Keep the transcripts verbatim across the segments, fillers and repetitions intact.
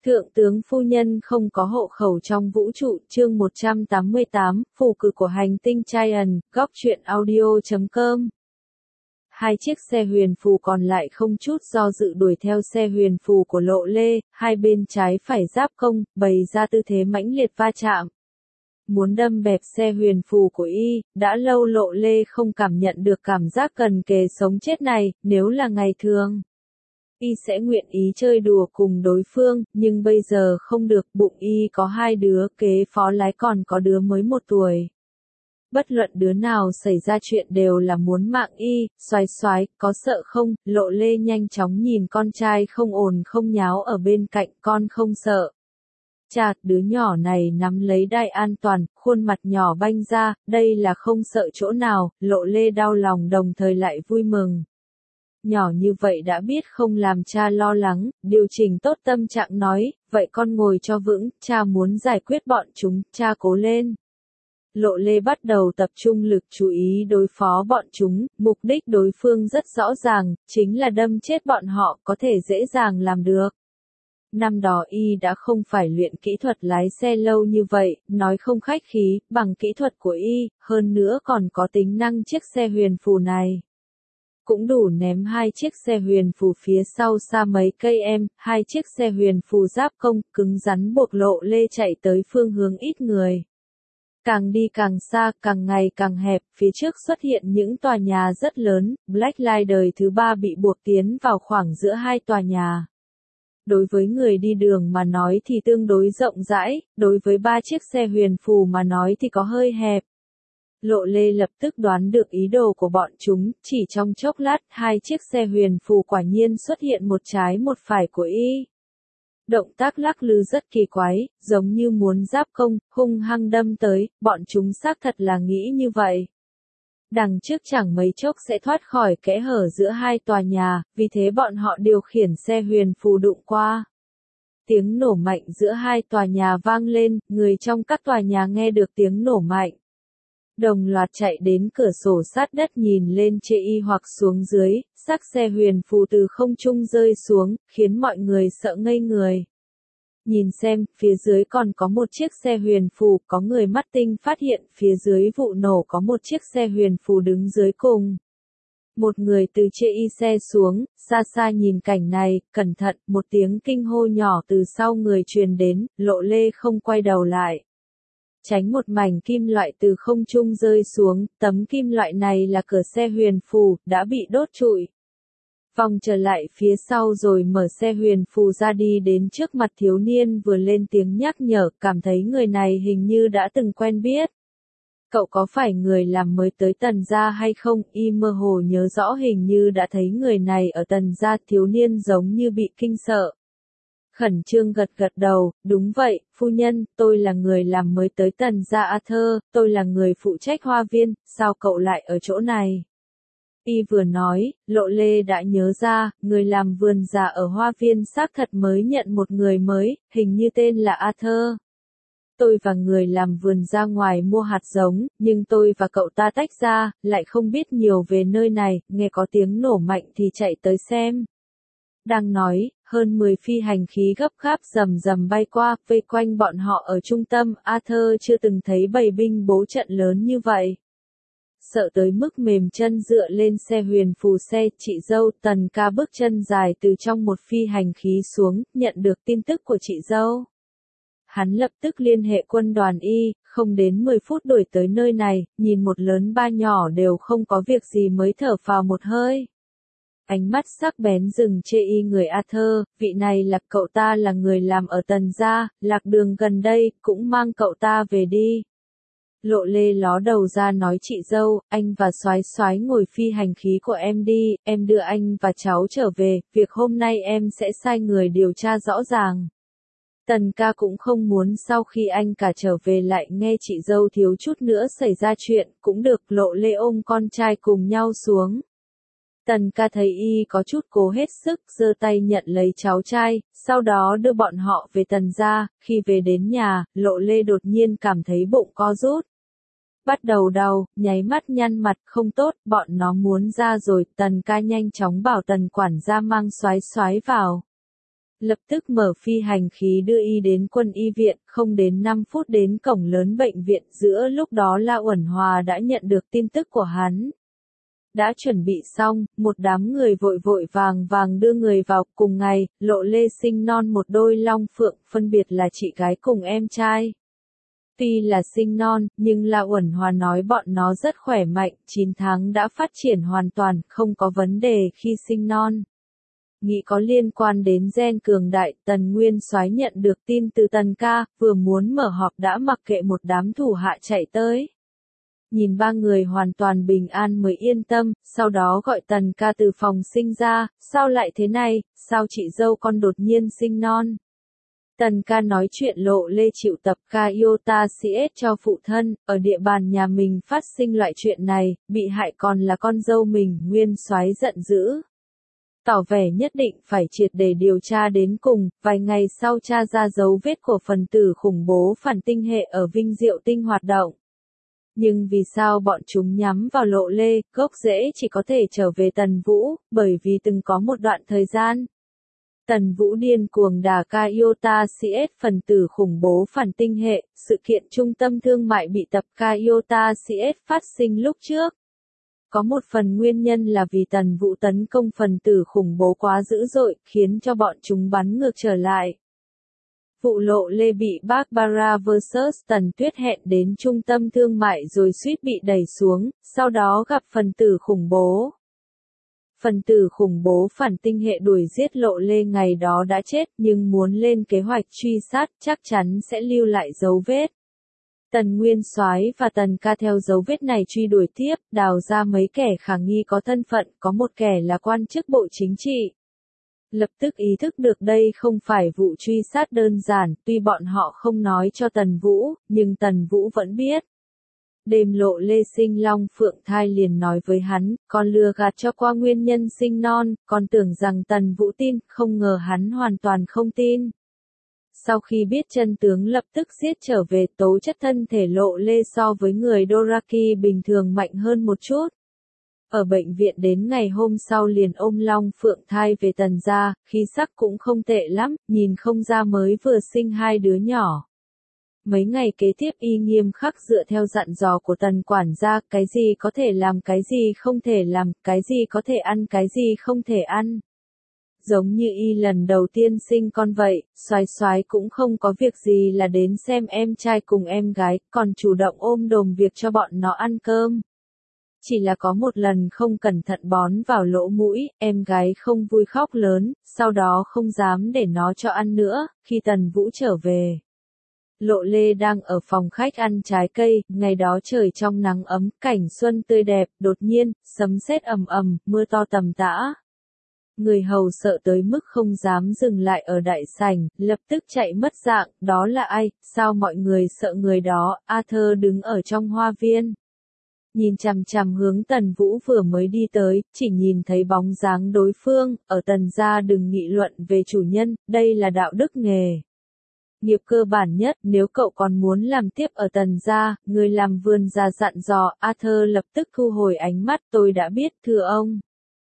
Thượng tướng phu nhân không có hộ khẩu trong vũ trụ, chương một trăm tám mươi tám, phù cử của hành tinh Giant, góc truyện audio chấm com. Hai chiếc xe huyền phù còn lại không chút do dự đuổi theo xe huyền phù của Lộ Lê, hai bên trái phải giáp công, bày ra tư thế mãnh liệt va chạm. Muốn đâm bẹp xe huyền phù của y, đã lâu Lộ Lê không cảm nhận được cảm giác cần kề sống chết này, nếu là ngày thường. Y sẽ nguyện ý chơi đùa cùng đối phương, nhưng bây giờ không được, bụng y có hai đứa, kế phó lái còn có đứa mới một tuổi. Bất luận đứa nào xảy ra chuyện đều là muốn mạng y, xoái xoái, có sợ không? Lộ Lê nhanh chóng nhìn con trai không ồn không nháo ở bên cạnh, con không sợ. Chà, đứa nhỏ này nắm lấy đai an toàn, khuôn mặt nhỏ banh ra, đây là không sợ chỗ nào, Lộ Lê đau lòng đồng thời lại vui mừng. Nhỏ như vậy đã biết không làm cha lo lắng, điều chỉnh tốt tâm trạng nói, vậy con ngồi cho vững, cha muốn giải quyết bọn chúng, cha cố lên. Lộ Lê bắt đầu tập trung lực chú ý đối phó bọn chúng, mục đích đối phương rất rõ ràng, chính là đâm chết bọn họ, có thể dễ dàng làm được. Năm đó y đã không phải luyện kỹ thuật lái xe lâu như vậy, nói không khách khí, bằng kỹ thuật của y, hơn nữa còn có tính năng chiếc xe huyền phù này. Cũng đủ ném hai chiếc xe huyền phù phía sau xa mấy cây em, hai chiếc xe huyền phù giáp công, cứng rắn buộc Lộ Lê chạy tới phương hướng ít người. Càng đi càng xa, càng ngày càng hẹp, phía trước xuất hiện những tòa nhà rất lớn, Black Line đời thứ ba bị buộc tiến vào khoảng giữa hai tòa nhà. Đối với người đi đường mà nói thì tương đối rộng rãi, đối với ba chiếc xe huyền phù mà nói thì có hơi hẹp. Lộ Lê lập tức đoán được ý đồ của bọn chúng, chỉ trong chốc lát hai chiếc xe huyền phù quả nhiên xuất hiện một trái một phải của y. Động tác lắc lư rất kỳ quái, giống như muốn giáp công, hung hăng đâm tới, bọn chúng xác thật là nghĩ như vậy. Đằng trước chẳng mấy chốc sẽ thoát khỏi kẽ hở giữa hai tòa nhà, vì thế bọn họ điều khiển xe huyền phù đụng qua. Tiếng nổ mạnh giữa hai tòa nhà vang lên, người trong các tòa nhà nghe được tiếng nổ mạnh. Đồng loạt chạy đến cửa sổ sát đất nhìn lên chê y hoặc xuống dưới, xác xe huyền phù từ không trung rơi xuống, khiến mọi người sợ ngây người. Nhìn xem, phía dưới còn có một chiếc xe huyền phù, có người mắt tinh phát hiện phía dưới vụ nổ có một chiếc xe huyền phù đứng dưới cùng. Một người từ chê y xe xuống, xa xa nhìn cảnh này, cẩn thận, một tiếng kinh hô nhỏ từ sau người truyền đến, Lộ Lê không quay đầu lại. Tránh một mảnh kim loại từ không trung rơi xuống, tấm kim loại này là cửa xe huyền phù, đã bị đốt trụi. Vòng trở lại phía sau rồi mở xe huyền phù ra đi đến trước mặt thiếu niên vừa lên tiếng nhắc nhở, cảm thấy người này hình như đã từng quen biết. Cậu có phải người làm mới tới Tần gia hay không? Y mơ hồ nhớ rõ hình như đã thấy người này ở Tần gia, thiếu niên giống như bị kinh sợ. Khẩn trương gật gật đầu, đúng vậy, phu nhân, tôi là người làm mới tới Tần gia Arthur, tôi là người phụ trách hoa viên, sao cậu lại ở chỗ này? Y vừa nói, Lộ Lê đã nhớ ra, người làm vườn già ở hoa viên xác thật mới nhận một người mới, hình như tên là Arthur. Tôi và người làm vườn ra ngoài mua hạt giống, nhưng tôi và cậu ta tách ra, lại không biết nhiều về nơi này, nghe có tiếng nổ mạnh thì chạy tới xem. Đang nói, hơn mười phi hành khí gấp gáp rầm rầm bay qua, vây quanh bọn họ ở trung tâm, Arthur chưa từng thấy bầy binh bố trận lớn như vậy. Sợ tới mức mềm chân dựa lên xe huyền phù xe, chị dâu Tần ca bước chân dài từ trong một phi hành khí xuống, nhận được tin tức của chị dâu. Hắn lập tức liên hệ quân đoàn Y, không đến mười phút đuổi tới nơi này, nhìn một lớn ba nhỏ đều không có việc gì mới thở phào một hơi. Ánh mắt sắc bén dừng chê y người Arthur, vị này là cậu ta là người làm ở Tần gia, lạc đường gần đây, cũng mang cậu ta về đi. Lộ Lê ló đầu ra nói chị dâu, anh và soái soái ngồi phi hành khí của em đi, em đưa anh và cháu trở về, việc hôm nay em sẽ sai người điều tra rõ ràng. Tần ca cũng không muốn sau khi anh cả trở về lại nghe chị dâu thiếu chút nữa xảy ra chuyện, cũng được. Lộ Lê ôm con trai cùng nhau xuống. Tần ca thấy y có chút cố hết sức, giơ tay nhận lấy cháu trai, sau đó đưa bọn họ về Tần gia. Khi về đến nhà, Lộ Lê đột nhiên cảm thấy bụng co rút. Bắt đầu đau, nháy mắt nhăn mặt, không tốt, bọn nó muốn ra rồi. Tần ca nhanh chóng bảo Tần quản gia mang soái soái vào. Lập tức mở phi hành khí đưa y đến quân y viện, không đến năm phút đến cổng lớn bệnh viện, giữa lúc đó La Uẩn Hòa đã nhận được tin tức của hắn. Đã chuẩn bị xong, một đám người vội vội vàng vàng đưa người vào, cùng ngày, Lộ Lê sinh non một đôi long phượng, phân biệt là chị gái cùng em trai. Tuy là sinh non, nhưng La Uẩn Hòa nói bọn nó rất khỏe mạnh, chín tháng đã phát triển hoàn toàn, không có vấn đề khi sinh non. Nghĩ có liên quan đến gen cường đại, Tần Nguyên Soái nhận được tin từ Tần ca, vừa muốn mở họp đã mặc kệ một đám thủ hạ chạy tới. Nhìn ba người hoàn toàn bình an mới yên tâm, sau đó gọi Tần ca từ phòng sinh ra, sao lại thế này, sao chị dâu con đột nhiên sinh non. Tần ca nói chuyện Lộ Lê chịu tập ca iota cs cho phụ thân, ở địa bàn nhà mình phát sinh loại chuyện này, bị hại còn là con dâu mình, Nguyên Soái giận dữ. Tỏ vẻ nhất định phải triệt để điều tra đến cùng, vài ngày sau tra ra dấu vết của phần tử khủng bố phản tinh hệ ở Vinh Diệu Tinh hoạt động. Nhưng vì sao bọn chúng nhắm vào Lộ Lê, gốc rễ chỉ có thể trở về Tần Vũ, bởi vì từng có một đoạn thời gian. Tần Vũ điên cuồng đả ca iota cs phần tử khủng bố phản tinh hệ, sự kiện trung tâm thương mại bị tập ca iota cs phát sinh lúc trước. Có một phần nguyên nhân là vì Tần Vũ tấn công phần tử khủng bố quá dữ dội, khiến cho bọn chúng bắn ngược trở lại. Vụ Lộ Lê bị Barbara versus Tần Tuyết hẹn đến trung tâm thương mại rồi suýt bị đẩy xuống, sau đó gặp phần tử khủng bố. Phần tử khủng bố phản tinh hệ đuổi giết Lộ Lê ngày đó đã chết, nhưng muốn lên kế hoạch truy sát chắc chắn sẽ lưu lại dấu vết. Tần Nguyên Soái và Tần ca theo dấu vết này truy đuổi tiếp, đào ra mấy kẻ khả nghi có thân phận, có một kẻ là quan chức bộ chính trị. Lập tức ý thức được đây không phải vụ truy sát đơn giản, tuy bọn họ không nói cho Tần Vũ, nhưng Tần Vũ vẫn biết. Đêm Lộ Lê sinh long phượng thai liền nói với hắn, con lừa gạt cho qua nguyên nhân sinh non, con tưởng rằng Tần Vũ tin, không ngờ hắn hoàn toàn không tin. Sau khi biết chân tướng lập tức giết trở về, tố chất thân thể Lộ Lê so với người Doraki bình thường mạnh hơn một chút. Ở bệnh viện đến ngày hôm sau liền ôm long phượng thai về Tần gia, khí sắc cũng không tệ lắm, nhìn không ra mới vừa sinh hai đứa nhỏ. Mấy ngày kế tiếp y nghiêm khắc dựa theo dặn dò của Tần quản gia, cái gì có thể làm cái gì không thể làm, cái gì có thể ăn cái gì không thể ăn. Giống như y lần đầu tiên sinh con vậy, Soái Soái cũng không có việc gì là đến xem em trai cùng em gái, còn chủ động ôm đồm việc cho bọn nó ăn cơm. Chỉ là có một lần không cẩn thận bón vào lỗ mũi, em gái không vui khóc lớn, sau đó không dám để nó cho ăn nữa, khi Tần Vũ trở về. Lộ Lê đang ở phòng khách ăn trái cây, ngày đó trời trong nắng ấm, cảnh xuân tươi đẹp, đột nhiên, sấm sét ầm ầm, mưa to tầm tã. Người hầu sợ tới mức không dám dừng lại ở đại sảnh, lập tức chạy mất dạng, đó là ai, sao mọi người sợ người đó, Arthur đứng ở trong hoa viên. Nhìn chằm chằm hướng Tần Vũ vừa mới đi tới, chỉ nhìn thấy bóng dáng đối phương, ở Tần gia đừng nghị luận về chủ nhân, đây là đạo đức nghề. Nghiệp cơ bản nhất, nếu cậu còn muốn làm tiếp ở Tần gia, người làm vườn gia dặn dò, Arthur lập tức thu hồi ánh mắt, tôi đã biết, thưa ông.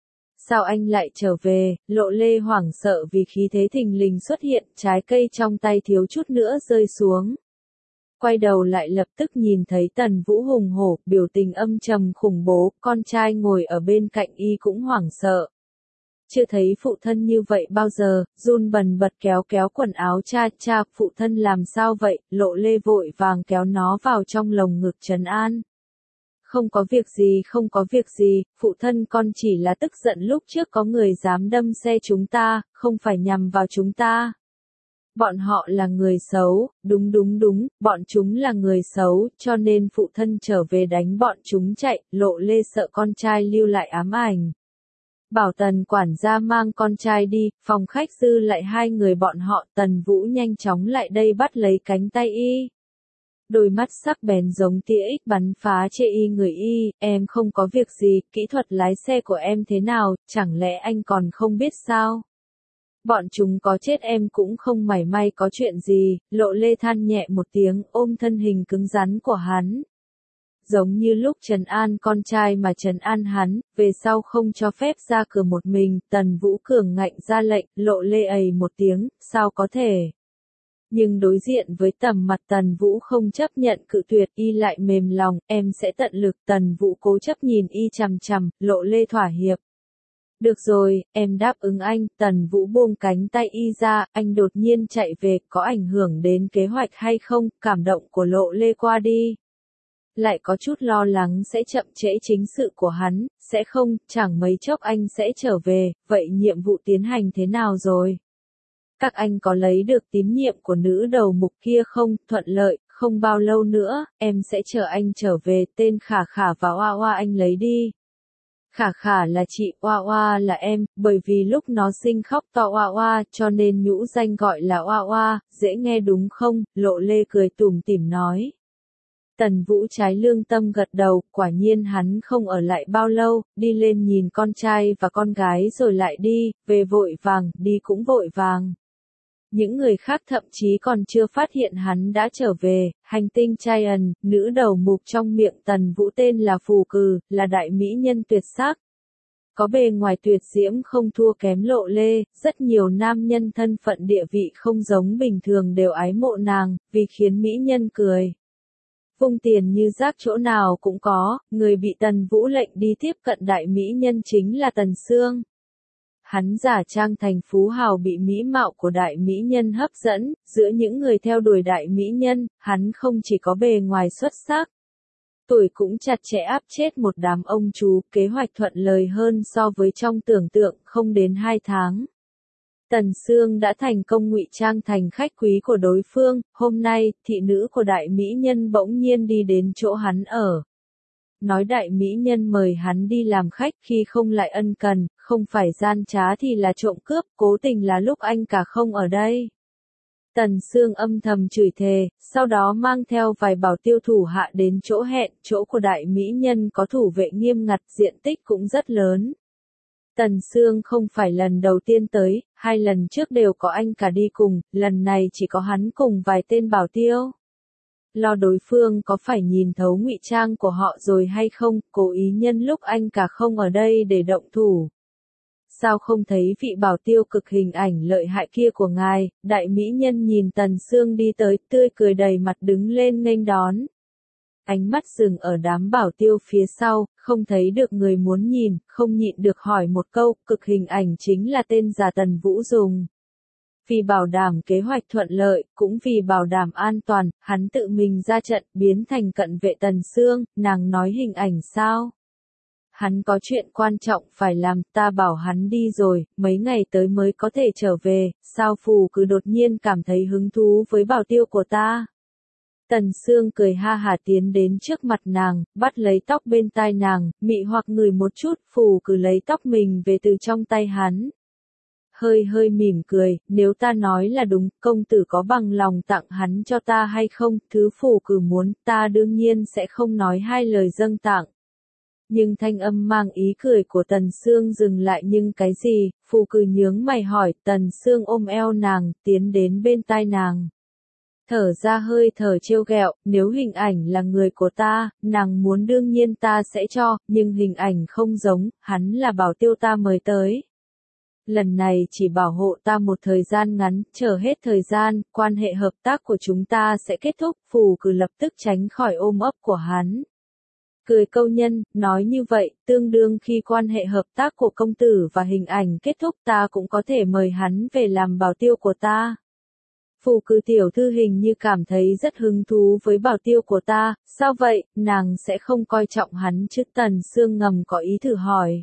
Sao anh lại trở về, Lộ Lê hoảng sợ vì khí thế thình lình xuất hiện, trái cây trong tay thiếu chút nữa rơi xuống. Quay đầu lại lập tức nhìn thấy Tần Vũ hùng hổ, biểu tình âm trầm khủng bố, con trai ngồi ở bên cạnh y cũng hoảng sợ. Chưa thấy phụ thân như vậy bao giờ, run bần bật kéo kéo quần áo cha, cha, phụ thân làm sao vậy, Lộ Lê vội vàng kéo nó vào trong lồng ngực trấn an. Không có việc gì, không có việc gì, phụ thân con chỉ là tức giận lúc trước có người dám đâm xe chúng ta, không phải nhằm vào chúng ta. Bọn họ là người xấu, đúng đúng đúng, bọn chúng là người xấu, cho nên phụ thân trở về đánh bọn chúng chạy, Lộ Lê sợ con trai lưu lại ám ảnh. Bảo Tần quản gia mang con trai đi, phòng khách dư lại hai người bọn họ, Tần Vũ nhanh chóng lại đây bắt lấy cánh tay y. Đôi mắt sắc bén giống tia ích bắn phá chê y người y, em không có việc gì, kỹ thuật lái xe của em thế nào, chẳng lẽ anh còn không biết sao? Bọn chúng có chết em cũng không mảy may có chuyện gì, Lộ Lê than nhẹ một tiếng ôm thân hình cứng rắn của hắn. giống như lúc trấn an con trai mà trấn an hắn, về sau không cho phép ra cửa một mình, Tần Vũ cường ngạnh ra lệnh, Lộ Lê ầy một tiếng, sao có thể. Nhưng đối diện với tầm mặt Tần Vũ không chấp nhận cự tuyệt, y lại mềm lòng, em sẽ tận lực. Tần Vũ cố chấp nhìn y chằm chằm, Lộ Lê thỏa hiệp. Được rồi, em đáp ứng anh. Tần Vũ buông cánh tay y ra, anh đột nhiên chạy về, có ảnh hưởng đến kế hoạch hay không? Cảm động của Lộ Lê qua đi. Lại có chút lo lắng sẽ chậm trễ chính sự của hắn, sẽ không, chẳng mấy chốc anh sẽ trở về, vậy nhiệm vụ tiến hành thế nào rồi? Các anh có lấy được tín nhiệm của nữ đầu mục kia không? Thuận lợi, không bao lâu nữa, em sẽ chờ anh trở về, tên Khả Khả và Oa Oa anh lấy đi. Khả Khả là chị, Oa Oa là em, bởi vì lúc nó sinh khóc to Oa Oa, cho nên nhũ danh gọi là Oa Oa, dễ nghe đúng không? Lộ Lê cười tủm tỉm nói. Tần Vũ trái lương tâm gật đầu, quả nhiên hắn không ở lại bao lâu, đi lên nhìn con trai và con gái rồi lại đi, về vội vàng, đi cũng vội vàng. Những người khác thậm chí còn chưa phát hiện hắn đã trở về. Hành tinh Giant, nữ đầu mục trong miệng Tần Vũ tên là Phù Cừ, là đại mỹ nhân tuyệt sắc. Có bề ngoài tuyệt diễm không thua kém Lộ Lê, rất nhiều nam nhân thân phận địa vị không giống bình thường đều ái mộ nàng, vì khiến mỹ nhân cười. Vung tiền như rác chỗ nào cũng có, người bị Tần Vũ lệnh đi tiếp cận đại mỹ nhân chính là Tần Sương. Hắn giả trang thành phú hào bị mỹ mạo của đại mỹ nhân hấp dẫn, giữa những người theo đuổi đại mỹ nhân, hắn không chỉ có bề ngoài xuất sắc. Tuổi cũng chặt chẽ áp chết một đám ông chú, kế hoạch thuận lời hơn so với trong tưởng tượng, không đến hai tháng. Tần Sương đã thành công ngụy trang thành khách quý của đối phương, hôm nay, thị nữ của đại mỹ nhân bỗng nhiên đi đến chỗ hắn ở. Nói đại mỹ nhân mời hắn đi làm khách khi không lại ân cần, không phải gian trá thì là trộm cướp, cố tình là lúc anh cả không ở đây. Tần Sương âm thầm chửi thề, sau đó mang theo vài bảo tiêu thủ hạ đến chỗ hẹn, chỗ của đại mỹ nhân có thủ vệ nghiêm ngặt, diện tích cũng rất lớn. Tần Sương không phải lần đầu tiên tới, hai lần trước đều có anh cả đi cùng, lần này chỉ có hắn cùng vài tên bảo tiêu. Lo đối phương có phải nhìn thấu ngụy trang của họ rồi hay không, cố ý nhân lúc anh cả không ở đây để động thủ. Sao không thấy vị bảo tiêu cực hình ảnh lợi hại kia của ngài? Đại mỹ nhân nhìn Tần Sương đi tới, tươi cười đầy mặt đứng lên nghênh đón. Ánh mắt dừng ở đám bảo tiêu phía sau, không thấy được người muốn nhìn, không nhịn được hỏi một câu, cực hình ảnh chính là tên giả Tần Vũ dùng. Vì bảo đảm kế hoạch thuận lợi, cũng vì bảo đảm an toàn, hắn tự mình ra trận, biến thành cận vệ Tần Sương, nàng nói hình ảnh sao? Hắn có chuyện quan trọng phải làm, ta bảo hắn đi rồi, mấy ngày tới mới có thể trở về, sao Phù cứ đột nhiên cảm thấy hứng thú với bảo tiêu của ta? Tần Sương cười ha hả tiến đến trước mặt nàng, bắt lấy tóc bên tai nàng, mị hoặc ngửi một chút, Phù cứ lấy tóc mình về từ trong tay hắn. Hơi hơi mỉm cười, nếu ta nói là đúng, công tử có bằng lòng tặng hắn cho ta hay không, thứ Phù cứ muốn, ta đương nhiên sẽ không nói hai lời dâng tặng. Nhưng thanh âm mang ý cười của Tần Sương dừng lại nhưng cái gì, Phù cứ nhướng mày hỏi, Tần Sương ôm eo nàng, tiến đến bên tai nàng. Thở ra hơi thở trêu ghẹo, nếu hình ảnh là người của ta, nàng muốn đương nhiên ta sẽ cho, nhưng hình ảnh không giống, hắn là bảo tiêu ta mời tới. Lần này chỉ bảo hộ ta một thời gian ngắn, chờ hết thời gian, quan hệ hợp tác của chúng ta sẽ kết thúc, Phù cứ lập tức tránh khỏi ôm ấp của hắn. Cười câu nhân, nói như vậy, tương đương khi quan hệ hợp tác của công tử và hình ảnh kết thúc ta cũng có thể mời hắn về làm bảo tiêu của ta. Phù cứ tiểu thư hình như cảm thấy rất hứng thú với bảo tiêu của ta, sao vậy, nàng sẽ không coi trọng hắn chứ? Tần Sương ngầm có ý thử hỏi.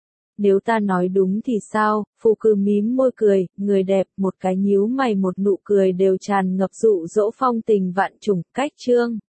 Nếu ta nói đúng thì sao? Phù cứ mím môi cười, người đẹp, một cái nhíu mày một nụ cười đều tràn ngập dụ dỗ phong tình vạn trùng, cách chương.